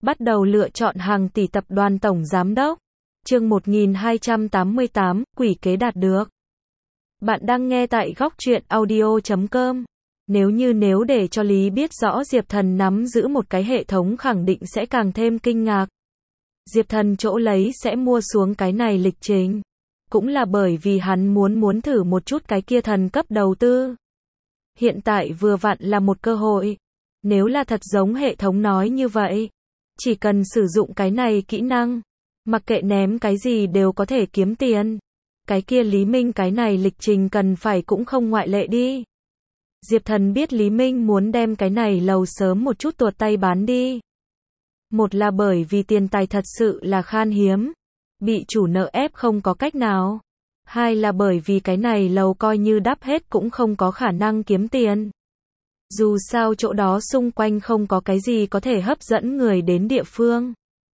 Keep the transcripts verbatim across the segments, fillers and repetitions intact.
Bắt đầu lựa chọn hàng tỷ tập đoàn tổng giám đốc. Chương một nghìn hai trăm tám mươi tám, quỷ kế đạt được. Bạn đang nghe tại góc truyện audio chấm com. Nếu như nếu để cho Lý biết rõ Diệp Thần nắm giữ một cái hệ thống khẳng định sẽ càng thêm kinh ngạc. Diệp Thần chỗ lấy sẽ mua xuống cái này lịch trình. Cũng là bởi vì hắn muốn muốn thử một chút cái kia thần cấp đầu tư. Hiện tại vừa vặn là một cơ hội. Nếu là thật giống hệ thống nói như vậy, chỉ cần sử dụng cái này kỹ năng, mặc kệ ném cái gì đều có thể kiếm tiền. Cái kia Lý Minh cái này lịch trình cần phải cũng không ngoại lệ đi. Diệp Thần biết Lý Minh muốn đem cái này lầu sớm một chút tuột tay bán đi. Một là bởi vì tiền tài thật sự là khan hiếm, bị chủ nợ ép không có cách nào. Hai là bởi vì cái này lầu coi như đắp hết cũng không có khả năng kiếm tiền. Dù sao chỗ đó xung quanh không có cái gì có thể hấp dẫn người đến địa phương.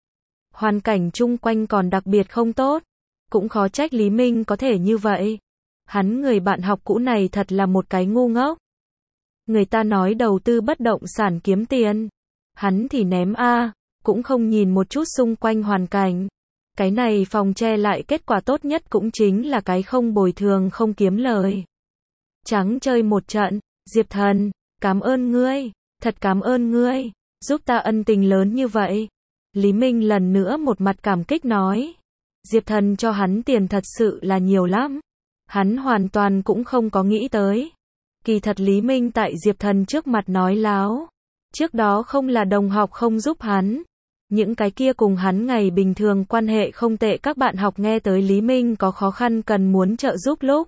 Hoàn cảnh chung quanh còn đặc biệt không tốt. Cũng khó trách Lý Minh có thể như vậy. Hắn người bạn học cũ này thật là một cái ngu ngốc. Người ta nói đầu tư bất động sản kiếm tiền. Hắn thì ném a, cũng không nhìn một chút xung quanh hoàn cảnh. Cái này phòng che lại kết quả tốt nhất cũng chính là cái không bồi thường không kiếm lời. Trắng chơi một trận, Diệp Thần, cảm ơn ngươi, thật cảm ơn ngươi, giúp ta ân tình lớn như vậy. Lý Minh lần nữa một mặt cảm kích nói. Diệp Thần cho hắn tiền thật sự là nhiều lắm. Hắn hoàn toàn cũng không có nghĩ tới. Kỳ thật Lý Minh tại Diệp Thần trước mặt nói láo. Trước đó không là đồng học không giúp hắn. Những cái kia cùng hắn ngày bình thường quan hệ không tệ các bạn học nghe tới Lý Minh có khó khăn cần muốn trợ giúp lúc.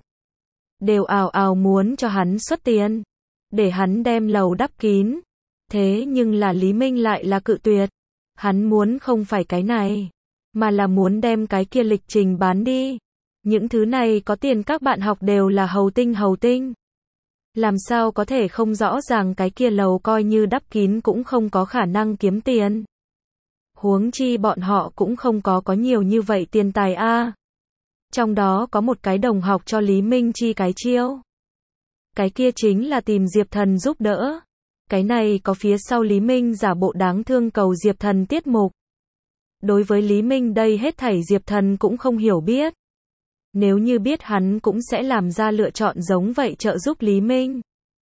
Đều ào ào muốn cho hắn xuất tiền. Để hắn đem lầu đắp kín. Thế nhưng là Lý Minh lại là cự tuyệt. Hắn muốn không phải cái này, mà là muốn đem cái kia lịch trình bán đi. Những thứ này có tiền các bạn học đều là hầu tinh hầu tinh. Làm sao có thể không rõ ràng cái kia lầu coi như đắp kín cũng không có khả năng kiếm tiền. Huống chi bọn họ cũng không có có nhiều như vậy tiền tài a. Trong đó có một cái đồng học cho Lý Minh chi cái chiêu. Cái kia chính là tìm Diệp Thần giúp đỡ. Cái này có phía sau Lý Minh giả bộ đáng thương cầu Diệp Thần tiết mục. Đối với Lý Minh đây hết thảy Diệp Thần cũng không hiểu biết. Nếu như biết hắn cũng sẽ làm ra lựa chọn giống vậy trợ giúp Lý Minh.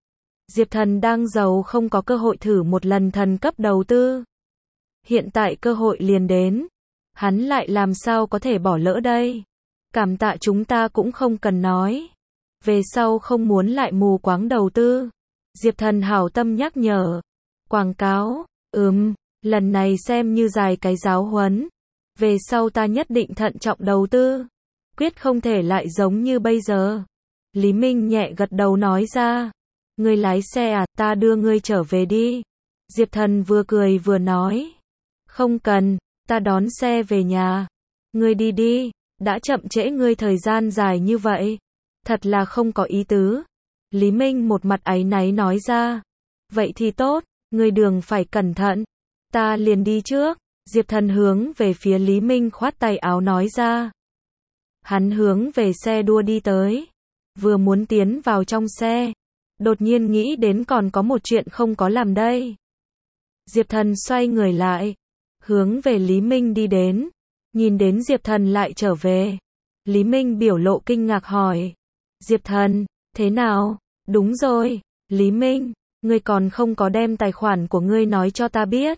Diệp Thần đang giàu không có cơ hội thử một lần thần cấp đầu tư. Hiện tại cơ hội liền đến. Hắn lại làm sao có thể bỏ lỡ đây. Cảm tạ chúng ta cũng không cần nói. Về sau không muốn lại mù quáng đầu tư. Diệp Thần hảo tâm nhắc nhở. Quảng cáo, ừm, lần này xem như dài cái giáo huấn. Về sau ta nhất định thận trọng đầu tư. Quyết không thể lại giống như bây giờ. Lý Minh nhẹ gật đầu nói ra. Ngươi lái xe à, ta đưa ngươi trở về đi. Diệp Thần vừa cười vừa nói. Không cần, ta đón xe về nhà. Ngươi đi đi, đã chậm trễ ngươi thời gian dài như vậy. Thật là không có ý tứ. Lý Minh một mặt áy náy nói ra. Vậy thì tốt, ngươi đường phải cẩn thận. Ta liền đi trước. Diệp Thần hướng về phía Lý Minh khoát tay áo nói ra. Hắn hướng về xe đua đi tới. Vừa muốn tiến vào trong xe. Đột nhiên nghĩ đến còn có một chuyện không có làm đây. Diệp Thần xoay người lại. Hướng về Lý Minh đi đến. Nhìn đến Diệp Thần lại trở về. Lý Minh biểu lộ kinh ngạc hỏi. Diệp Thần, thế nào? Đúng rồi, Lý Minh, ngươi còn không có đem tài khoản của ngươi nói cho ta biết.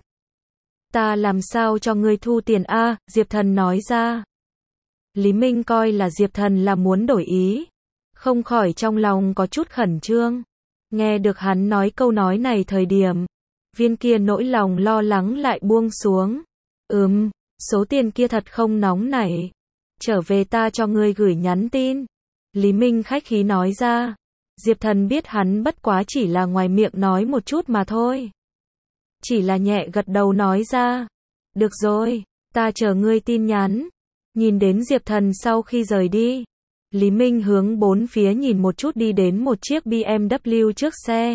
Ta làm sao cho ngươi thu tiền a? Diệp Thần nói ra. Lý Minh coi là Diệp Thần là muốn đổi ý. Không khỏi trong lòng có chút khẩn trương. Nghe được hắn nói câu nói này thời điểm. Viên kia nỗi lòng lo lắng lại buông xuống. Ừm, số tiền kia thật không nóng nảy. Trở về ta cho ngươi gửi nhắn tin. Lý Minh khách khí nói ra. Diệp Thần biết hắn bất quá chỉ là ngoài miệng nói một chút mà thôi. Chỉ là nhẹ gật đầu nói ra. Được rồi, ta chờ ngươi tin nhắn. Nhìn đến Diệp Thần sau khi rời đi. Lý Minh hướng bốn phía nhìn một chút đi đến một chiếc bê em vê trước xe.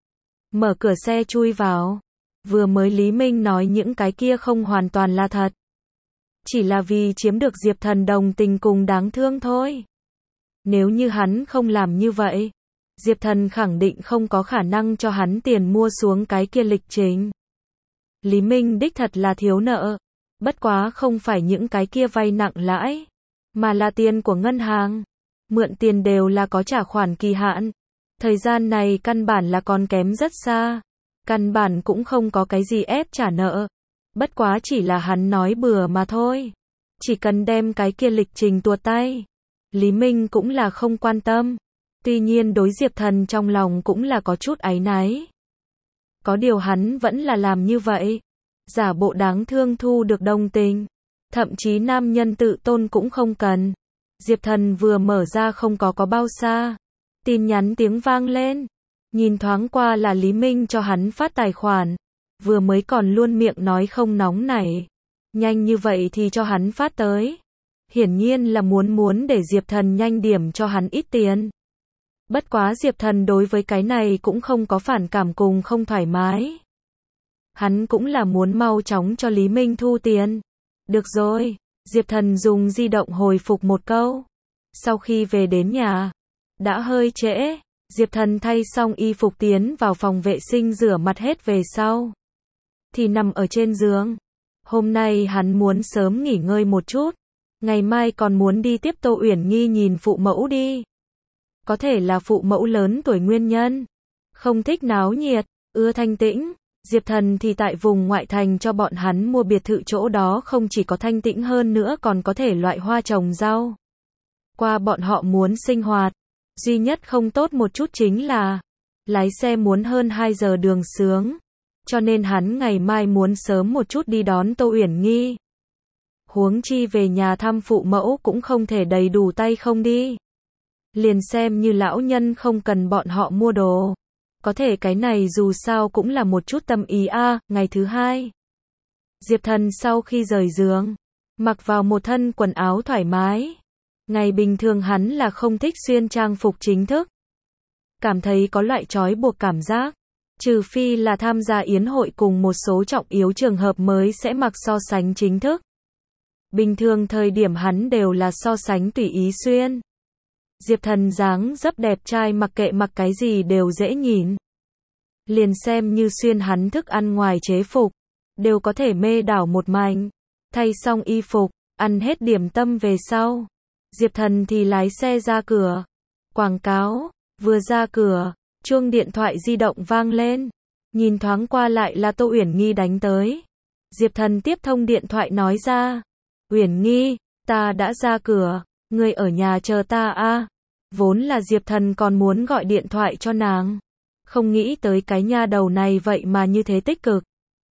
Mở cửa xe chui vào. Vừa mới Lý Minh nói những cái kia không hoàn toàn là thật. Chỉ là vì chiếm được Diệp Thần đồng tình cùng đáng thương thôi. Nếu như hắn không làm như vậy, Diệp Thần khẳng định không có khả năng cho hắn tiền mua xuống cái kia lịch trình. Lý Minh đích thật là thiếu nợ. Bất quá không phải những cái kia vay nặng lãi, mà là tiền của ngân hàng. Mượn tiền đều là có trả khoản kỳ hạn. Thời gian này căn bản là còn kém rất xa. Căn bản cũng không có cái gì ép trả nợ. Bất quá chỉ là hắn nói bừa mà thôi. Chỉ cần đem cái kia lịch trình tuột tay. Lý Minh cũng là không quan tâm. Tuy nhiên đối Diệp Thần trong lòng cũng là có chút áy náy. Có điều hắn vẫn là làm như vậy. Giả bộ đáng thương thu được đồng tình. Thậm chí nam nhân tự tôn cũng không cần. Diệp Thần vừa mở ra không có có bao xa. Tin nhắn tiếng vang lên. Nhìn thoáng qua là Lý Minh cho hắn phát tài khoản. Vừa mới còn luôn miệng nói không nóng nảy. Nhanh như vậy thì cho hắn phát tới. Hiển nhiên là muốn muốn để Diệp Thần nhanh điểm cho hắn ít tiền. Bất quá Diệp Thần đối với cái này cũng không có phản cảm cùng không thoải mái. Hắn cũng là muốn mau chóng cho Lý Minh thu tiền. Được rồi, Diệp Thần dùng di động hồi phục một câu. Sau khi về đến nhà, đã hơi trễ, Diệp Thần thay xong y phục tiến vào phòng vệ sinh rửa mặt hết về sau. Thì nằm ở trên giường. Hôm nay hắn muốn sớm nghỉ ngơi một chút. Ngày mai còn muốn đi tiếp Tô Uyển Nhi nhìn phụ mẫu đi. Có thể là phụ mẫu lớn tuổi nguyên nhân. Không thích náo nhiệt, ưa thanh tĩnh. Diệp Thần thì tại vùng ngoại thành cho bọn hắn mua biệt thự, chỗ đó không chỉ có thanh tĩnh hơn nữa còn có thể loại hoa trồng rau. Qua bọn họ muốn sinh hoạt. Duy nhất không tốt một chút chính là lái xe muốn hơn hai giờ đường sướng. Cho nên hắn ngày mai muốn sớm một chút đi đón Tô Uyển Nhi. Huống chi về nhà thăm phụ mẫu cũng không thể đầy đủ tay không đi. Liền xem như lão nhân không cần bọn họ mua đồ. Có thể cái này dù sao cũng là một chút tâm ý a. À, ngày thứ hai. Diệp Thần sau khi rời giường, mặc vào một thân quần áo thoải mái. Ngày bình thường hắn là không thích xuyên trang phục chính thức. Cảm thấy có loại trói buộc cảm giác. Trừ phi là tham gia yến hội cùng một số trọng yếu trường hợp mới sẽ mặc so sánh chính thức. Bình thường thời điểm hắn đều là so sánh tùy ý xuyên. Diệp Thần dáng dấp đẹp trai mặc kệ mặc cái gì đều dễ nhìn. Liền xem như xuyên hắn thức ăn ngoài chế phục, đều có thể mê đảo một mảnh. Thay xong y phục, ăn hết điểm tâm về sau. Diệp Thần thì lái xe ra cửa. Quảng cáo, vừa ra cửa, chuông điện thoại di động vang lên. Nhìn thoáng qua lại là Tô Uyển Nhi đánh tới. Diệp Thần tiếp thông điện thoại nói ra. Uyển Nhi, ta đã ra cửa, ngươi ở nhà chờ ta a. À. Vốn là Diệp Thần còn muốn gọi điện thoại cho nàng. Không nghĩ tới cái nha đầu này vậy mà như thế tích cực.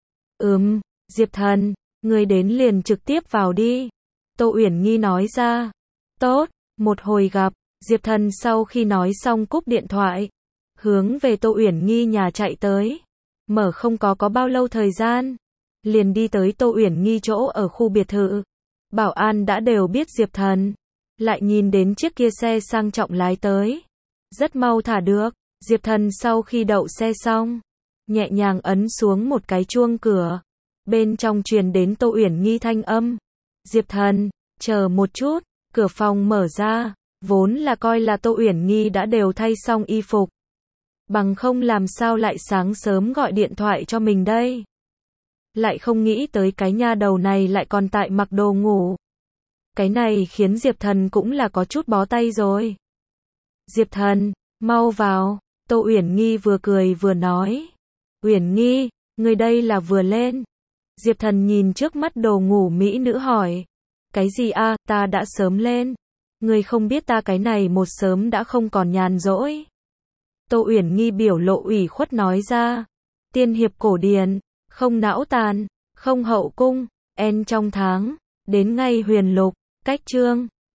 Ừm, Diệp Thần, ngươi đến liền trực tiếp vào đi. Tô Uyển Nhi nói ra. Tốt, một hồi gặp. Diệp Thần sau khi nói xong cúp điện thoại, hướng về Tô Uyển Nhi nhà chạy tới. Mở không có có bao lâu thời gian, liền đi tới Tô Uyển Nhi chỗ ở khu biệt thự. Bảo an đã đều biết Diệp Thần, lại nhìn đến chiếc kia xe sang trọng lái tới. Rất mau thả được. Diệp Thần sau khi đậu xe xong, nhẹ nhàng ấn xuống một cái chuông cửa. Bên trong truyền đến Tô Uyển Nhi thanh âm. Diệp Thần, chờ một chút. Cửa phòng mở ra, vốn là coi là Tô Uyển Nhi đã đều thay xong y phục. Bằng không làm sao lại sáng sớm gọi điện thoại cho mình đây. Lại không nghĩ tới cái nha đầu này lại còn tại mặc đồ ngủ. Cái này khiến Diệp Thần cũng là có chút bó tay rồi. Diệp Thần, mau vào. Tô Uyển Nhi vừa cười vừa nói. Uyển Nhi, người đây là vừa lên. Diệp Thần nhìn trước mắt đồ ngủ mỹ nữ hỏi. Cái gì a, à, ta đã sớm lên. Người không biết ta cái này một sớm đã không còn nhàn rỗi. Tô Uyển Nhi biểu lộ ủy khuất nói ra. Tiên hiệp cổ điển, không não tàn, không hậu cung, en trong tháng, đến ngay huyền lục, cách chương.